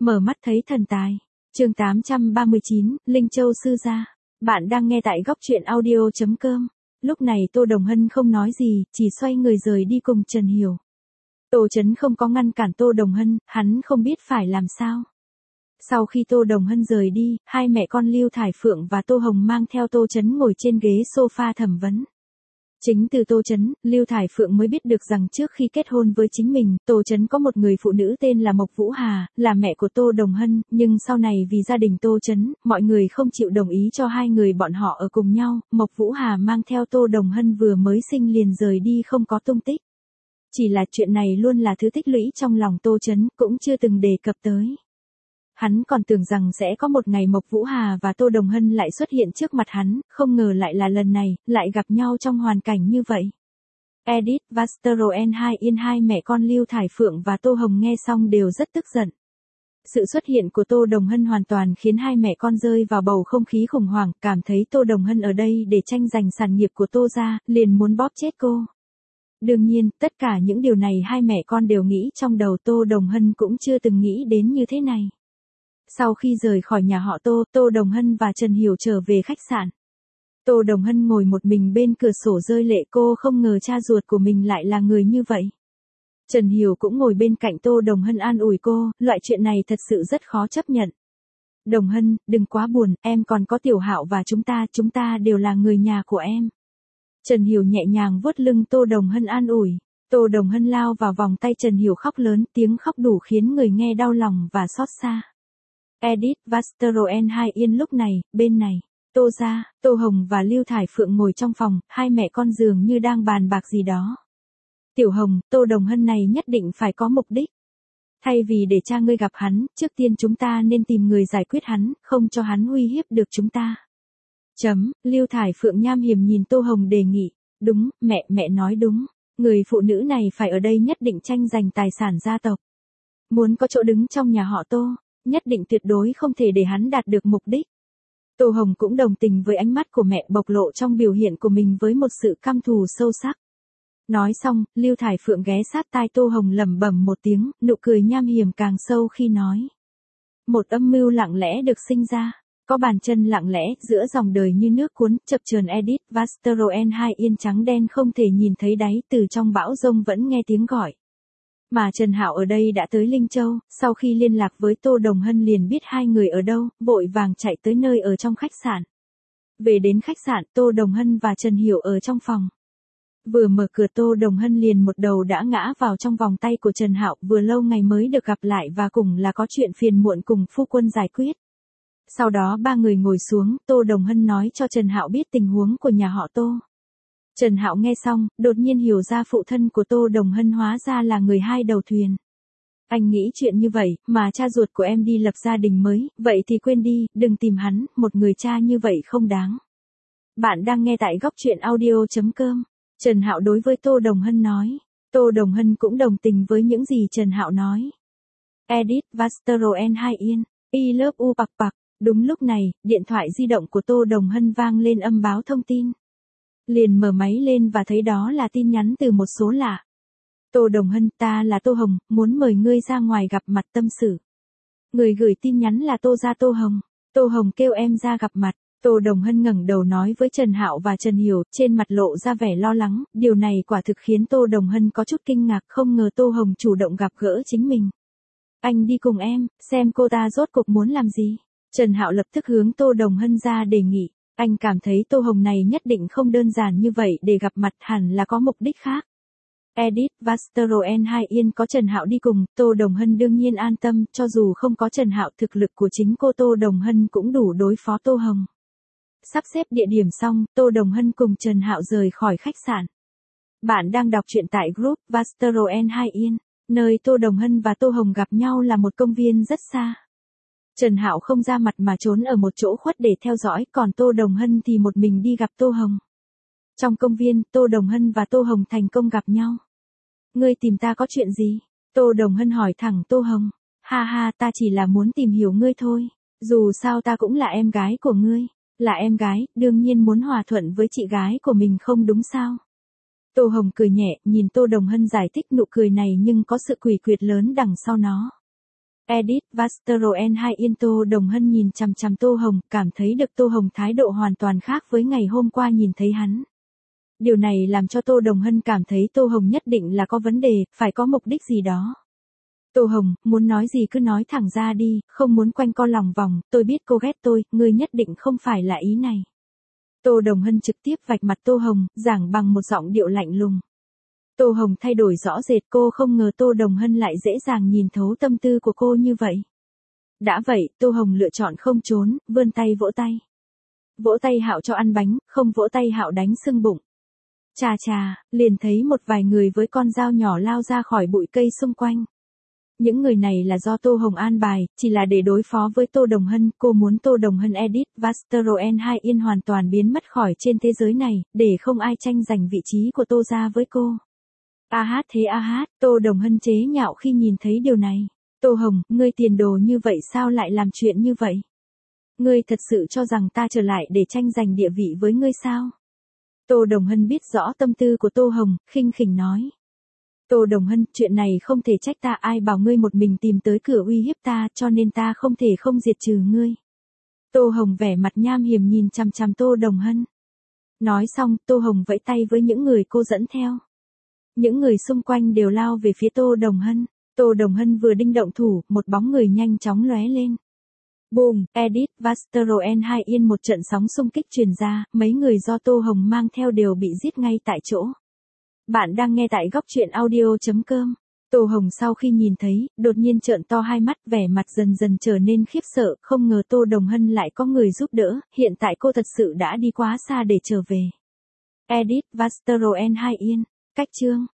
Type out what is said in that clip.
Mở mắt thấy thần tài. Chương 839, Linh Châu sư gia. Bạn đang nghe tại góc truyện audio.com. Lúc này Tô Đồng Hân không nói gì, chỉ xoay người rời đi cùng Trần Hiểu. Tô Chấn không có ngăn cản Tô Đồng Hân, hắn không biết phải làm sao. Sau khi Tô Đồng Hân rời đi, hai mẹ con Lưu Thải Phượng và Tô Hồng mang theo Tô Chấn ngồi trên ghế sofa thẩm vấn. Chính từ Tô Chấn, Lưu Thải Phượng mới biết được rằng trước khi kết hôn với chính mình, Tô Chấn có một người phụ nữ tên là Mộc Vũ Hà, là mẹ của Tô Đồng Hân, nhưng sau này vì gia đình Tô Chấn, mọi người không chịu đồng ý cho hai người bọn họ ở cùng nhau, Mộc Vũ Hà mang theo Tô Đồng Hân vừa mới sinh liền rời đi không có tung tích. Chỉ là chuyện này luôn là thứ tích lũy trong lòng Tô Chấn, cũng chưa từng đề cập tới. Hắn còn tưởng rằng sẽ có một ngày Mộc Vũ Hà và Tô Đồng Hân lại xuất hiện trước mặt hắn, không ngờ lại là lần này, lại gặp nhau trong hoàn cảnh như vậy. Edith Vasteroen hai mẹ con Lưu Thải Phượng và Tô Hồng nghe xong đều rất tức giận. Sự xuất hiện của Tô Đồng Hân hoàn toàn khiến hai mẹ con rơi vào bầu không khí khủng hoảng, cảm thấy Tô Đồng Hân ở đây để tranh giành sản nghiệp của Tô gia, liền muốn bóp chết cô. Đương nhiên, tất cả những điều này hai mẹ con đều nghĩ trong đầu, Tô Đồng Hân cũng chưa từng nghĩ đến như thế này. Sau khi rời khỏi nhà họ Tô, Tô Đồng Hân và Trần Hiểu trở về khách sạn. Tô Đồng Hân ngồi một mình bên cửa sổ rơi lệ, cô không ngờ cha ruột của mình lại là người như vậy. Trần Hiểu cũng ngồi bên cạnh Tô Đồng Hân an ủi cô, loại chuyện này thật sự rất khó chấp nhận. Đồng Hân, đừng quá buồn, em còn có Tiểu Hạo và chúng ta đều là người nhà của em. Trần Hiểu nhẹ nhàng vuốt lưng Tô Đồng Hân an ủi. Tô Đồng Hân lao vào vòng tay Trần Hiểu khóc lớn, tiếng khóc đủ khiến người nghe đau lòng và xót xa. Edith Vasteroen lúc này, bên này, Tô gia, Tô Hồng và Lưu Thải Phượng ngồi trong phòng, hai mẹ con dường như đang bàn bạc gì đó. Tiểu Hồng, Tô Đồng Hân này nhất định phải có mục đích. Thay vì để cha ngươi gặp hắn, trước tiên chúng ta nên tìm người giải quyết hắn, không cho hắn uy hiếp được chúng ta. Lưu Thải Phượng nham hiểm nhìn Tô Hồng đề nghị. Đúng, mẹ nói đúng. Người phụ nữ này phải ở đây nhất định tranh giành tài sản gia tộc. Muốn có chỗ đứng trong nhà họ Tô, nhất định tuyệt đối không thể để hắn đạt được mục đích. Tô Hồng cũng đồng tình với ánh mắt của mẹ bộc lộ trong biểu hiện của mình với một sự căm thù sâu sắc. Nói xong, Lưu Thải Phượng ghé sát tai Tô Hồng lẩm bẩm một tiếng, nụ cười nham hiểm càng sâu khi nói. Một âm mưu lặng lẽ được sinh ra, có bàn chân lặng lẽ giữa dòng đời như nước cuốn, chập chờn. Edith Vasteroen trắng đen không thể nhìn thấy đáy, từ trong bão rông vẫn nghe tiếng gọi. Mà Trần Hạo ở đây đã tới Linh Châu, sau khi liên lạc với Tô Đồng Hân liền biết hai người ở đâu, vội vàng chạy tới nơi ở trong khách sạn. Về đến khách sạn, Tô Đồng Hân và Trần Hiểu ở trong phòng. Vừa mở cửa Tô Đồng Hân liền một đầu đã ngã vào trong vòng tay của Trần Hạo, vừa lâu ngày mới được gặp lại và cùng là có chuyện phiền muộn cùng phu quân giải quyết. Sau đó ba người ngồi xuống, Tô Đồng Hân nói cho Trần Hạo biết tình huống của nhà họ Tô. Trần Hạo nghe xong, đột nhiên hiểu ra phụ thân của Tô Đồng Hân hóa ra là người hai đầu thuyền. Anh nghĩ chuyện như vậy, mà cha ruột của em đi lập gia đình mới, vậy thì quên đi, đừng tìm hắn, một người cha như vậy không đáng. Bạn đang nghe tại góc truyện audio.com. Trần Hạo đối với Tô Đồng Hân nói. Tô Đồng Hân cũng đồng tình với những gì Trần Hạo nói. Edith Vasteroen I love you bạc bạc. Đúng lúc này, điện thoại di động của Tô Đồng Hân vang lên âm báo thông tin. Liền mở máy lên và thấy đó là tin nhắn từ một số lạ. Tô Đồng Hân, ta là Tô Hồng, muốn mời ngươi ra ngoài gặp mặt tâm sự. Người gửi tin nhắn là Tô gia Tô Hồng. Tô Hồng kêu em ra gặp mặt. Tô Đồng Hân ngẩng đầu nói với Trần Hạo và Trần Hiểu, trên mặt lộ ra vẻ lo lắng, điều này quả thực khiến Tô Đồng Hân có chút kinh ngạc, không ngờ Tô Hồng chủ động gặp gỡ chính mình. Anh đi cùng em, xem cô ta rốt cuộc muốn làm gì. Trần Hạo lập tức hướng Tô Đồng Hân ra đề nghị. Anh cảm thấy Tô Hồng này nhất định không đơn giản như vậy để gặp mặt, hẳn là có mục đích khác. Edith Vasteroen có Trần Hạo đi cùng, Tô Đồng Hân đương nhiên an tâm, cho dù không có Trần Hạo, thực lực của chính cô Tô Đồng Hân cũng đủ đối phó Tô Hồng. Sắp xếp địa điểm xong, Tô Đồng Hân cùng Trần Hạo rời khỏi khách sạn. Bạn đang đọc truyện tại group Vasteroen nơi Tô Đồng Hân và Tô Hồng gặp nhau là một công viên rất xa. Trần Hạo không ra mặt mà trốn ở một chỗ khuất để theo dõi, còn Tô Đồng Hân thì một mình đi gặp Tô Hồng. Trong công viên, Tô Đồng Hân và Tô Hồng thành công gặp nhau. Ngươi tìm ta có chuyện gì? Tô Đồng Hân hỏi thẳng Tô Hồng. Ha, ta chỉ là muốn tìm hiểu ngươi thôi. Dù sao ta cũng là em gái của ngươi. Là em gái, đương nhiên muốn hòa thuận với chị gái của mình không đúng sao? Tô Hồng cười nhẹ, nhìn Tô Đồng Hân giải thích, nụ cười này nhưng có sự quỷ quyệt lớn đằng sau nó. Edit Vastroen 2 Yên. Tô Đồng Hân nhìn chằm chằm Tô Hồng, cảm thấy được Tô Hồng thái độ hoàn toàn khác với ngày hôm qua nhìn thấy hắn. Điều này làm cho Tô Đồng Hân cảm thấy Tô Hồng nhất định là có vấn đề, phải có mục đích gì đó. Tô Hồng, muốn nói gì cứ nói thẳng ra đi, không muốn quanh co lòng vòng, tôi biết cô ghét tôi, ngươi nhất định không phải là ý này. Tô Đồng Hân trực tiếp vạch mặt Tô Hồng, giảng bằng một giọng điệu lạnh lùng. Tô Hồng thay đổi rõ rệt, cô không ngờ Tô Đồng Hân lại dễ dàng nhìn thấu tâm tư của cô như vậy. Đã vậy, Tô Hồng lựa chọn không trốn, vươn tay vỗ tay. Vỗ tay Hạo cho ăn bánh, không vỗ tay Hạo đánh sưng bụng. Chà chà, liền thấy một vài người với con dao nhỏ lao ra khỏi bụi cây xung quanh. Những người này là do Tô Hồng an bài, chỉ là để đối phó với Tô Đồng Hân, cô muốn Tô Đồng Hân Edit Vastroen 2 Yên hoàn toàn biến mất khỏi trên thế giới này, để không ai tranh giành vị trí của Tô gia với cô. Tô Đồng Hân chế nhạo khi nhìn thấy điều này. Tô Hồng, ngươi tiền đồ như vậy sao lại làm chuyện như vậy? Ngươi thật sự cho rằng ta trở lại để tranh giành địa vị với ngươi sao? Tô Đồng Hân biết rõ tâm tư của Tô Hồng, khinh khỉnh nói. Tô Đồng Hân, chuyện này không thể trách ta, ai bảo ngươi một mình tìm tới cửa uy hiếp ta, cho nên ta không thể không diệt trừ ngươi. Tô Hồng vẻ mặt nham hiểm nhìn chằm chằm Tô Đồng Hân. Nói xong, Tô Hồng vẫy tay với những người cô dẫn theo. Những người xung quanh đều lao về phía Tô Đồng Hân. Tô Đồng Hân vừa định động thủ, một bóng người nhanh chóng lóe lên. Boom, Edit Vastroen 2 Yên. Một trận sóng xung kích truyền ra, mấy người do Tô Hồng mang theo đều bị giết ngay tại chỗ. Bạn đang nghe tại góc truyện audio.com. Tô Hồng sau khi nhìn thấy, đột nhiên trợn to hai mắt, vẻ mặt dần dần trở nên khiếp sợ, không ngờ Tô Đồng Hân lại có người giúp đỡ, hiện tại cô thật sự đã đi quá xa để trở về. Edit Vastroen 2 Yên. Cách chương